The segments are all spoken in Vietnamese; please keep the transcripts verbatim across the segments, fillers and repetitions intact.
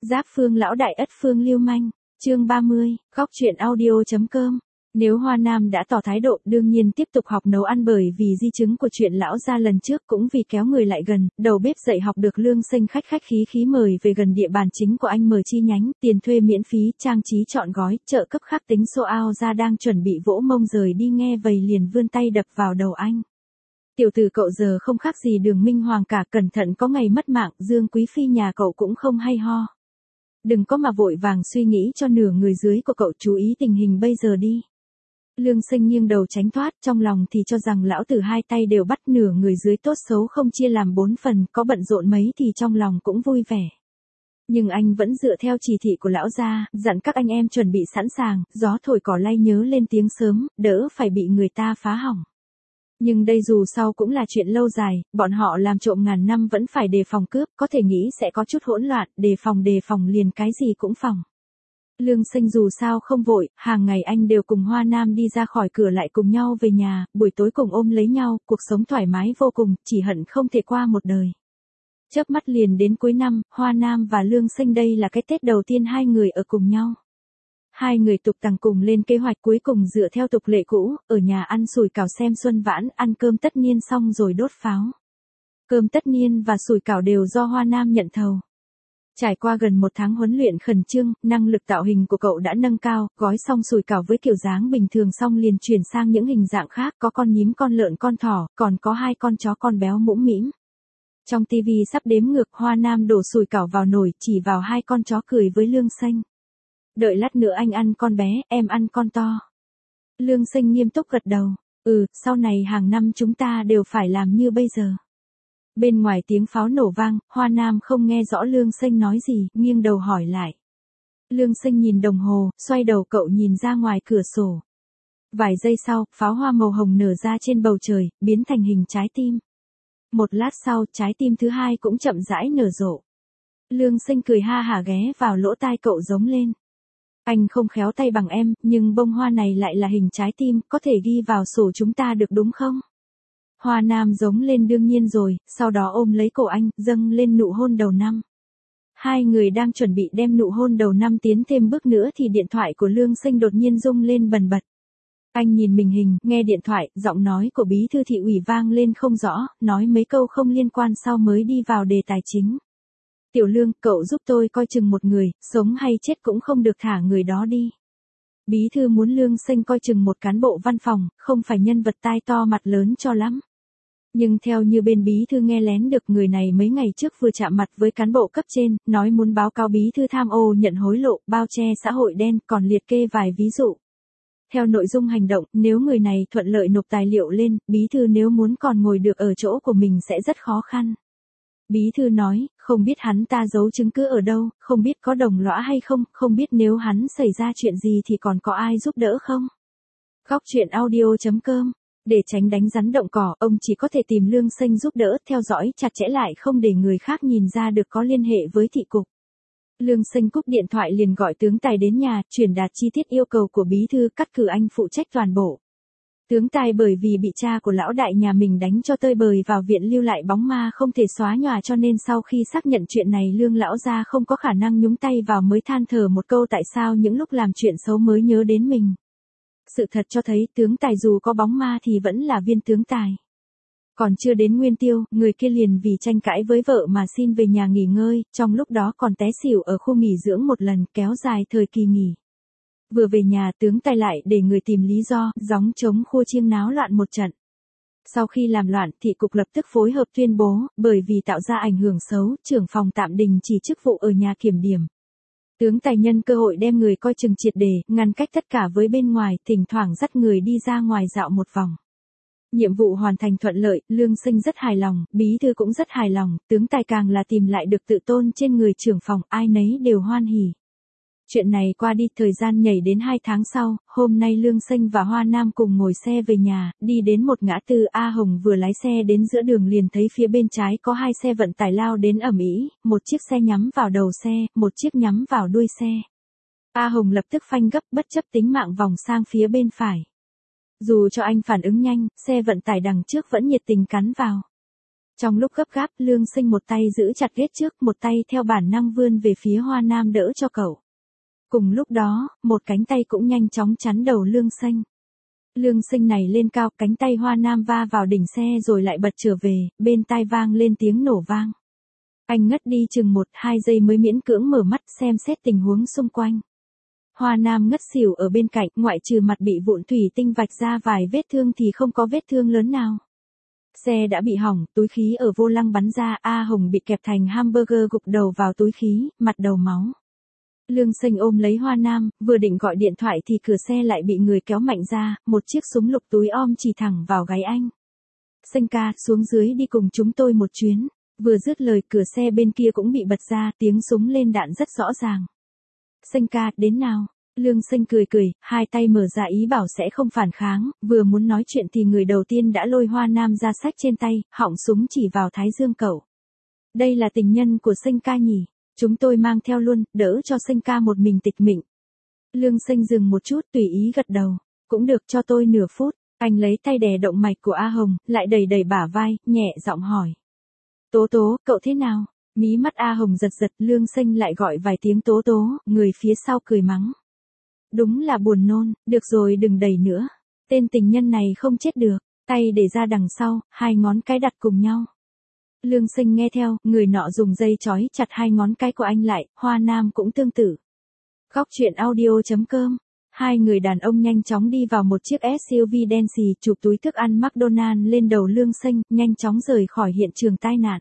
Giáp phương lão đại ất phương lưu manh, chương ba mươi, góc truyện audio.com. Nếu Hoa Nam đã tỏ thái độ đương nhiên tiếp tục học nấu ăn bởi vì di chứng của chuyện lão gia lần trước cũng vì kéo người lại gần, đầu bếp dạy học được Lương Sinh khách khách khí khí mời về gần địa bàn chính của anh mở chi nhánh, tiền thuê miễn phí, trang trí trọn gói, trợ cấp khắc tính xô ao ra đang chuẩn bị vỗ mông rời đi nghe vầy liền vươn tay đập vào đầu anh. Tiểu tử cậu giờ không khác gì Đường Minh Hoàng cả, cẩn thận có ngày mất mạng, Dương Quý Phi nhà cậu cũng không hay ho. Đừng có mà vội vàng suy nghĩ cho nửa người dưới của cậu, chú ý tình hình bây giờ đi. Lương Sinh nghiêng đầu tránh thoát, trong lòng thì cho rằng lão tử hai tay đều bắt, nửa người dưới tốt xấu không chia làm bốn phần, có bận rộn mấy thì trong lòng cũng vui vẻ. Nhưng anh vẫn dựa theo chỉ thị của lão gia, dặn các anh em chuẩn bị sẵn sàng, gió thổi cỏ lay nhớ lên tiếng sớm, đỡ phải bị người ta phá hỏng. Nhưng đây dù sao cũng là chuyện lâu dài, bọn họ làm trộm ngàn năm vẫn phải đề phòng cướp, có thể nghĩ sẽ có chút hỗn loạn, đề phòng đề phòng liền cái gì cũng phòng. Lương Sinh dù sao không vội, hàng ngày anh đều cùng Hoa Nam đi ra khỏi cửa lại cùng nhau về nhà, buổi tối cùng ôm lấy nhau, cuộc sống thoải mái vô cùng, chỉ hận không thể qua một đời. Chớp mắt liền đến cuối năm, Hoa Nam và Lương Sinh đây là cái Tết đầu tiên hai người ở cùng nhau. Hai người tục tằng cùng lên kế hoạch, cuối cùng dựa theo tục lệ cũ, ở nhà ăn sủi cảo xem xuân vãn, ăn cơm tất niên xong rồi đốt pháo. Cơm tất niên và sủi cảo đều do Hoa Nam nhận thầu. Trải qua gần một tháng huấn luyện khẩn trương, năng lực tạo hình của cậu đã nâng cao, gói xong sủi cảo với kiểu dáng bình thường xong liền chuyển sang những hình dạng khác, có con nhím, con lợn, con thỏ, còn có hai con chó con béo mũm mĩm. Trong tivi sắp đếm ngược, Hoa Nam đổ sủi cảo vào nồi, chỉ vào hai con chó cười với Lương Sinh. Đợi lát nữa anh ăn con bé, em ăn con to. Lương Sinh nghiêm túc gật đầu. Ừ, sau này hàng năm chúng ta đều phải làm như bây giờ. Bên ngoài tiếng pháo nổ vang, Hoa Nam không nghe rõ Lương Sinh nói gì, nghiêng đầu hỏi lại. Lương Sinh nhìn đồng hồ, xoay đầu cậu nhìn ra ngoài cửa sổ. Vài giây sau, pháo hoa màu hồng nở ra trên bầu trời, biến thành hình trái tim. Một lát sau, trái tim thứ hai cũng chậm rãi nở rộ. Lương Sinh cười ha hả ghé vào lỗ tai cậu giống lên. Anh không khéo tay bằng em, nhưng bông hoa này lại là hình trái tim, có thể ghi vào sổ chúng ta được đúng không? Hoa Nam giống lên đương nhiên rồi, sau đó ôm lấy cổ anh, dâng lên nụ hôn đầu năm. Hai người đang chuẩn bị đem nụ hôn đầu năm tiến thêm bước nữa thì điện thoại của Lương Sinh đột nhiên rung lên bần bật. Anh nhìn màn hình, nghe điện thoại, giọng nói của bí thư thị ủy vang lên không rõ, nói mấy câu không liên quan sau mới đi vào đề tài chính. Tiểu Lương, cậu giúp tôi coi chừng một người, sống hay chết cũng không được thả người đó đi. Bí thư muốn Lương Sinh coi chừng một cán bộ văn phòng, không phải nhân vật tai to mặt lớn cho lắm. Nhưng theo như bên bí thư nghe lén được, người này mấy ngày trước vừa chạm mặt với cán bộ cấp trên, nói muốn báo cáo bí thư tham ô nhận hối lộ, bao che xã hội đen, còn liệt kê vài ví dụ. Theo nội dung hành động, nếu người này thuận lợi nộp tài liệu lên, bí thư nếu muốn còn ngồi được ở chỗ của mình sẽ rất khó khăn. Bí thư nói, không biết hắn ta giấu chứng cứ ở đâu, không biết có đồng lõa hay không, không biết nếu hắn xảy ra chuyện gì thì còn có ai giúp đỡ không. Góc truyện audio.com. Để tránh đánh rắn động cỏ, ông chỉ có thể tìm Lương Sinh giúp đỡ, theo dõi chặt chẽ lại không để người khác nhìn ra được có liên hệ với thị cục. Lương Sinh cúp điện thoại liền gọi tướng Tài đến nhà, truyền đạt chi tiết yêu cầu của bí thư, cắt cử anh phụ trách toàn bộ. Tướng Tài bởi vì bị cha của lão đại nhà mình đánh cho tơi bời vào viện lưu lại bóng ma không thể xóa nhòa, cho nên sau khi xác nhận chuyện này Lương lão gia không có khả năng nhúng tay vào mới than thở một câu tại sao những lúc làm chuyện xấu mới nhớ đến mình. Sự thật cho thấy tướng Tài dù có bóng ma thì vẫn là viên tướng tài. Còn chưa đến nguyên tiêu, người kia liền vì tranh cãi với vợ mà xin về nhà nghỉ ngơi, trong lúc đó còn té xỉu ở khu nghỉ dưỡng một lần, kéo dài thời kỳ nghỉ. Vừa về nhà tướng Tài lại để người tìm lý do, gióng trống khua chiêng náo loạn một trận. Sau khi làm loạn, thị cục lập tức phối hợp tuyên bố, bởi vì tạo ra ảnh hưởng xấu, trưởng phòng tạm đình chỉ chức vụ ở nhà kiểm điểm. Tướng Tài nhân cơ hội đem người coi chừng triệt để, ngăn cách tất cả với bên ngoài, thỉnh thoảng dắt người đi ra ngoài dạo một vòng. Nhiệm vụ hoàn thành thuận lợi, Lương Sinh rất hài lòng, bí thư cũng rất hài lòng, tướng Tài càng là tìm lại được tự tôn trên người trưởng phòng, ai nấy đều hoan hỉ. Chuyện này qua đi, thời gian nhảy đến hai tháng sau, hôm nay Lương Sinh và Hoa Nam cùng ngồi xe về nhà, đi đến một ngã tư, A Hồng vừa lái xe đến giữa đường liền thấy phía bên trái có hai xe vận tải lao đến ầm ĩ, một chiếc xe nhắm vào đầu xe, một chiếc nhắm vào đuôi xe. A Hồng lập tức phanh gấp bất chấp tính mạng vòng sang phía bên phải. Dù cho anh phản ứng nhanh, xe vận tải đằng trước vẫn nhiệt tình cắn vào. Trong lúc gấp gáp, Lương Sinh một tay giữ chặt ghét trước, một tay theo bản năng vươn về phía Hoa Nam đỡ cho cậu. Cùng lúc đó, một cánh tay cũng nhanh chóng chắn đầu Lương Sinh. Lương Sinh này lên cao, cánh tay Hoa Nam va vào đỉnh xe rồi lại bật trở về, bên tai vang lên tiếng nổ vang. Anh ngất đi chừng một, hai giây mới miễn cưỡng mở mắt xem xét tình huống xung quanh. Hoa Nam ngất xỉu ở bên cạnh, ngoại trừ mặt bị vụn thủy tinh vạch ra vài vết thương thì không có vết thương lớn nào. Xe đã bị hỏng, túi khí ở vô lăng bắn ra, A Hồng bị kẹp thành hamburger gục đầu vào túi khí, mặt đầu máu. Lương Sinh ôm lấy Hoa Nam, vừa định gọi điện thoại thì cửa xe lại bị người kéo mạnh ra, một chiếc súng lục túi om chỉ thẳng vào gáy anh. Sinh ca, xuống dưới đi cùng chúng tôi một chuyến. Vừa dứt lời cửa xe bên kia cũng bị bật ra, tiếng súng lên đạn rất rõ ràng. Sinh ca, đến nào? Lương Sinh cười cười, hai tay mở ra ý bảo sẽ không phản kháng, vừa muốn nói chuyện thì người đầu tiên đã lôi Hoa Nam ra xách trên tay, họng súng chỉ vào thái dương cậu. Đây là tình nhân của Sinh ca nhỉ? Chúng tôi mang theo luôn, đỡ cho Sinh ca một mình tịch mịnh. Lương Sinh dừng một chút tùy ý gật đầu. Cũng được, cho tôi nửa phút. Anh lấy tay đè động mạch của A Hồng, lại đẩy đẩy bả vai, nhẹ giọng hỏi. Tố Tố, cậu thế nào? Mí mắt A Hồng giật giật, Lương Sinh lại gọi vài tiếng Tố Tố, người phía sau cười mắng. Đúng là buồn nôn, được rồi đừng đẩy nữa. Tên tình nhân này không chết được, tay để ra đằng sau, hai ngón cái đặt cùng nhau. Lương Sinh nghe theo, người nọ dùng dây trói chặt hai ngón cái của anh lại, Hoa Nam cũng tương tự. Góc truyện audio chấm com. Hai người đàn ông nhanh chóng đi vào một chiếc ét u vê đen xì, chụp túi thức ăn McDonald's lên đầu Lương Sinh, nhanh chóng rời khỏi hiện trường tai nạn.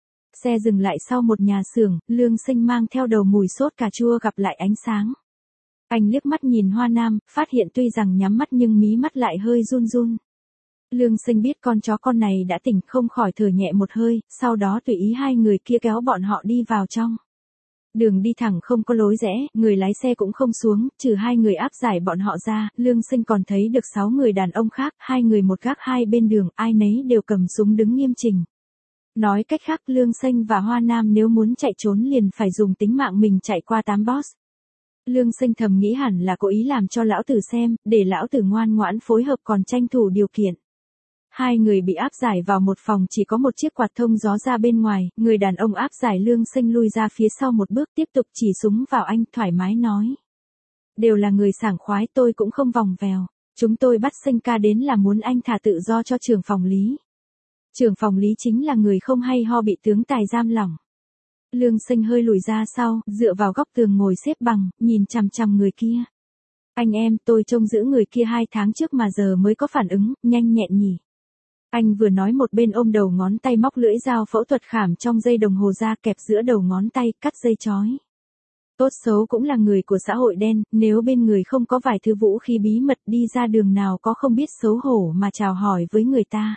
Xe dừng lại sau một nhà xưởng, Lương Sinh mang theo đầu mùi sốt cà chua gặp lại ánh sáng. Anh liếc mắt nhìn Hoa Nam, phát hiện tuy rằng nhắm mắt nhưng mí mắt lại hơi run run. Lương Sinh biết con chó con này đã tỉnh, không khỏi thở nhẹ một hơi, sau đó tùy ý hai người kia kéo bọn họ đi vào trong. Đường đi thẳng không có lối rẽ, người lái xe cũng không xuống, trừ hai người áp giải bọn họ ra, Lương Sinh còn thấy được sáu người đàn ông khác, hai người một gác hai bên đường, ai nấy đều cầm súng đứng nghiêm chỉnh. Nói cách khác, Lương Sinh và Hoa Nam nếu muốn chạy trốn liền phải dùng tính mạng mình chạy qua tám boss. Lương Sinh thầm nghĩ hẳn là cố ý làm cho lão tử xem, để lão tử ngoan ngoãn phối hợp còn tranh thủ điều kiện. Hai người bị áp giải vào một phòng chỉ có một chiếc quạt thông gió ra bên ngoài, người đàn ông áp giải Lương Sinh lui ra phía sau một bước tiếp tục chỉ súng vào anh, thoải mái nói. Đều là người sảng khoái, tôi cũng không vòng vèo. Chúng tôi bắt Sinh ca đến là muốn anh thả tự do cho trưởng phòng lý. Trưởng phòng lý chính là người không hay ho bị tướng tài giam lỏng. Lương Sinh hơi lùi ra sau, dựa vào góc tường ngồi xếp bằng, nhìn chằm chằm người kia. Anh em, tôi trông giữ người kia hai tháng trước mà giờ mới có phản ứng, nhanh nhẹn nhỉ. Anh vừa nói một bên ôm đầu ngón tay móc lưỡi dao phẫu thuật khảm trong dây đồng hồ ra kẹp giữa đầu ngón tay, cắt dây chói. Tốt xấu cũng là người của xã hội đen, nếu bên người không có vài thứ vũ khí bí mật đi ra đường nào có không biết xấu hổ mà chào hỏi với người ta.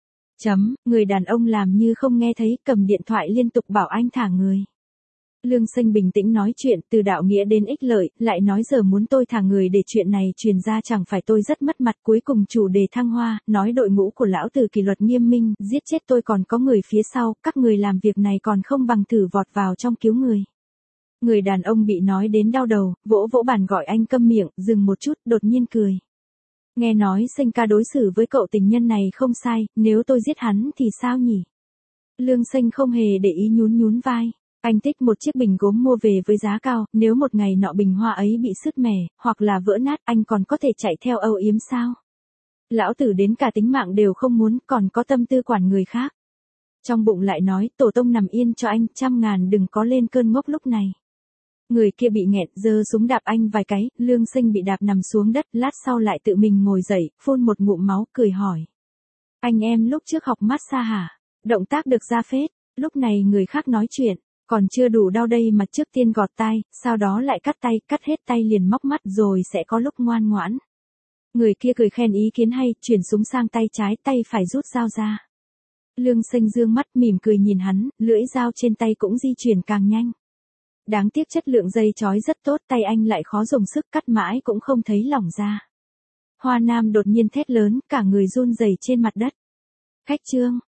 Chấm, người đàn ông làm như không nghe thấy, cầm điện thoại liên tục bảo anh thả người. Lương Sinh bình tĩnh nói chuyện, từ đạo nghĩa đến ích lợi, lại nói giờ muốn tôi thả người để chuyện này truyền ra chẳng phải tôi rất mất mặt. Cuối cùng chủ đề thăng hoa, nói đội ngũ của lão tử kỷ luật nghiêm minh, giết chết tôi còn có người phía sau, các người làm việc này còn không bằng thử vọt vào trong cứu người. Người đàn ông bị nói đến đau đầu, vỗ vỗ bàn gọi anh câm miệng, dừng một chút, đột nhiên cười. Nghe nói Sinh ca đối xử với cậu tình nhân này không sai, nếu tôi giết hắn thì sao nhỉ? Lương Sinh không hề để ý, nhún nhún vai. Anh thích một chiếc bình gốm mua về với giá cao, nếu một ngày nọ bình hoa ấy bị sứt mẻ, hoặc là vỡ nát, anh còn có thể chạy theo âu yếm sao? Lão tử đến cả tính mạng đều không muốn, còn có tâm tư quản người khác. Trong bụng lại nói, tổ tông nằm yên cho anh, trăm ngàn đừng có lên cơn ngốc lúc này. Người kia bị nghẹn, giơ súng đạp anh vài cái, Lương Sinh bị đạp nằm xuống đất, lát sau lại tự mình ngồi dậy, phun một ngụm máu, cười hỏi. Anh em lúc trước học massage hả? Động tác được ra phết, lúc này người khác nói chuyện, còn chưa đủ đau đây mà trước tiên gọt tai, sau đó lại cắt tay, cắt hết tay liền móc mắt rồi sẽ có lúc ngoan ngoãn. Người kia cười khen ý kiến hay, chuyển súng sang tay trái, tay phải rút dao ra. Lương Sinh dương mắt mỉm cười nhìn hắn, lưỡi dao trên tay cũng di chuyển càng nhanh. Đáng tiếc chất lượng dây chói rất tốt, tay anh lại khó dùng sức, cắt mãi cũng không thấy lỏng ra. Hoa Nam đột nhiên thét lớn, cả người run rẩy trên mặt đất. Khách trương,